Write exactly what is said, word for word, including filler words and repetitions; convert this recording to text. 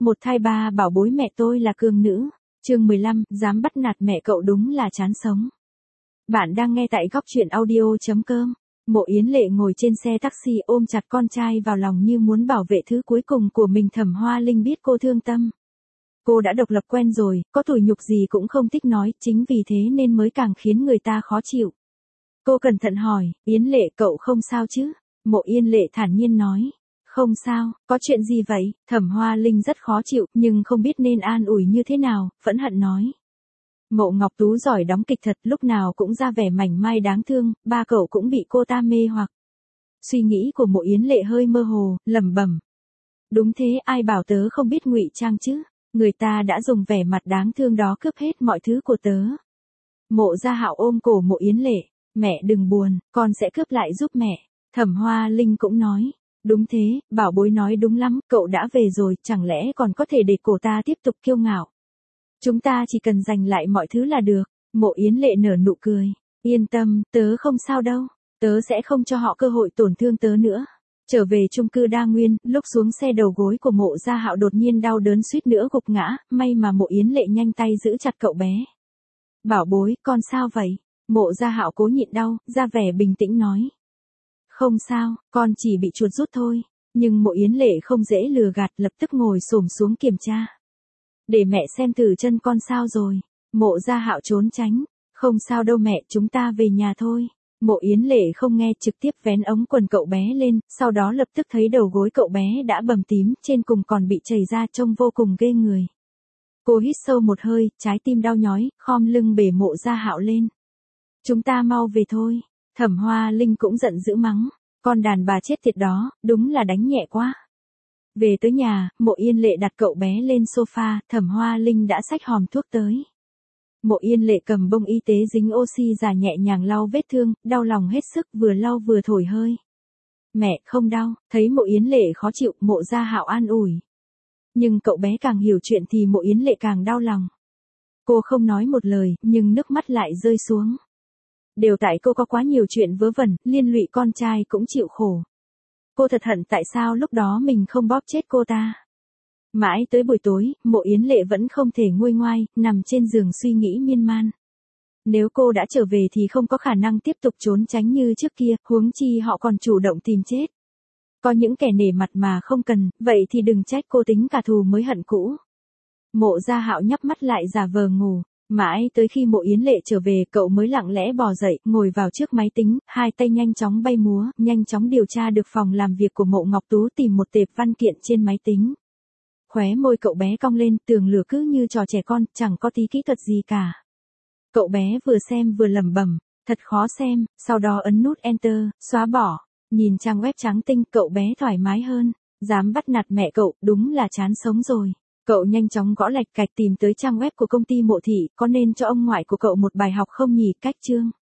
Một thai ba bảo bối mẹ tôi là cường nữ. Chương mười lăm, dám bắt nạt mẹ cậu đúng là chán sống. Bạn đang nghe tại góc truyện audio chấm com. Mộ Yến Lệ ngồi trên xe taxi ôm chặt con trai vào lòng như muốn bảo vệ thứ cuối cùng của mình. Thẩm Hoa Linh biết cô thương tâm. Cô đã độc lập quen rồi, có tủi nhục gì cũng không thích nói, chính vì thế nên mới càng khiến người ta khó chịu. Cô cẩn thận hỏi, Yến Lệ cậu không sao chứ? Mộ Yến Lệ thản nhiên nói. Không sao, có chuyện gì vậy? Thẩm Hoa Linh rất khó chịu, nhưng không biết nên an ủi như thế nào, phẫn hận nói. Mộ Ngọc Tú giỏi đóng kịch thật, lúc nào cũng ra vẻ mảnh mai đáng thương, ba cậu cũng bị cô ta mê hoặc. Suy nghĩ của Mộ Yến Lệ hơi mơ hồ, lẩm bẩm. Đúng thế, ai bảo tớ không biết ngụy trang chứ? Người ta đã dùng vẻ mặt đáng thương đó cướp hết mọi thứ của tớ. Mộ Gia Hạo ôm cổ Mộ Yến Lệ. Mẹ đừng buồn, con sẽ cướp lại giúp mẹ. Thẩm Hoa Linh cũng nói. Đúng thế, bảo bối nói đúng lắm, cậu đã về rồi, chẳng lẽ còn có thể để cổ ta tiếp tục kiêu ngạo. Chúng ta chỉ cần giành lại mọi thứ là được. Mộ Yến Lệ nở nụ cười. Yên tâm, tớ không sao đâu. Tớ sẽ không cho họ cơ hội tổn thương tớ nữa. Trở về chung cư Đa Nguyên, lúc xuống xe đầu gối của Mộ Gia Hạo đột nhiên đau đớn suýt nữa gục ngã, may mà Mộ Yến Lệ nhanh tay giữ chặt cậu bé. Bảo bối, con sao vậy? Mộ Gia Hạo cố nhịn đau, ra vẻ bình tĩnh nói. Không sao, con chỉ bị chuột rút thôi. Nhưng Mộ Yến Lệ không dễ lừa gạt, lập tức ngồi xổm xuống kiểm tra. Để mẹ xem thử chân con sao rồi. Mộ Gia Hạo trốn tránh. Không sao đâu mẹ, chúng ta về nhà thôi. Mộ Yến Lệ không nghe, trực tiếp vén ống quần cậu bé lên, sau đó lập tức thấy đầu gối cậu bé đã bầm tím, trên cùng còn bị chảy ra trông vô cùng ghê người. Cô hít sâu một hơi, trái tim đau nhói, khom lưng bế Mộ Gia Hạo lên. Chúng ta mau về thôi. Thẩm Hoa Linh cũng giận dữ mắng. Con đàn bà chết tiệt đó, đúng là đánh nhẹ quá. Về tới nhà, Mộ Yến Lệ đặt cậu bé lên sofa, Thẩm Hoa Linh đã xách hòm thuốc tới. Mộ Yến Lệ cầm bông y tế dính oxy giả nhẹ nhàng lau vết thương, đau lòng hết sức, vừa lau vừa thổi hơi. Mẹ, không đau. Thấy Mộ Yến Lệ khó chịu, Mộ Gia Hạo an ủi. Nhưng cậu bé càng hiểu chuyện thì Mộ Yến Lệ càng đau lòng. Cô không nói một lời, nhưng nước mắt lại rơi xuống. Đều tại cô có quá nhiều chuyện vớ vẩn, liên lụy con trai cũng chịu khổ. Cô thật hận tại sao lúc đó mình không bóp chết cô ta. Mãi tới buổi tối, Mộ Yến Lệ vẫn không thể nguôi ngoai, nằm trên giường suy nghĩ miên man. Nếu cô đã trở về thì không có khả năng tiếp tục trốn tránh như trước kia, huống chi họ còn chủ động tìm chết. Có những kẻ nể mặt mà không cần, vậy thì đừng trách cô tính cả thù mới hận cũ. Mộ Gia Hạo nhắm mắt lại giả vờ ngủ. Mãi tới khi Mộ Yến Lệ trở về, cậu mới lặng lẽ bò dậy, ngồi vào trước máy tính, hai tay nhanh chóng bay múa, nhanh chóng điều tra được phòng làm việc của Mộ Ngọc Tú, tìm một tệp văn kiện trên máy tính. Khóe môi cậu bé cong lên, tường lửa cứ như trò trẻ con, chẳng có tí kỹ thuật gì cả. Cậu bé vừa xem vừa lẩm bẩm, thật khó xem, sau đó ấn nút Enter, xóa bỏ. Nhìn trang web trắng tinh, cậu bé thoải mái hơn. Dám bắt nạt mẹ cậu, đúng là chán sống rồi. Cậu nhanh chóng gõ lạch cạch tìm tới trang web của công ty Mộ Thị, có nên cho ông ngoại của cậu một bài học không nhỉ? Cách chương.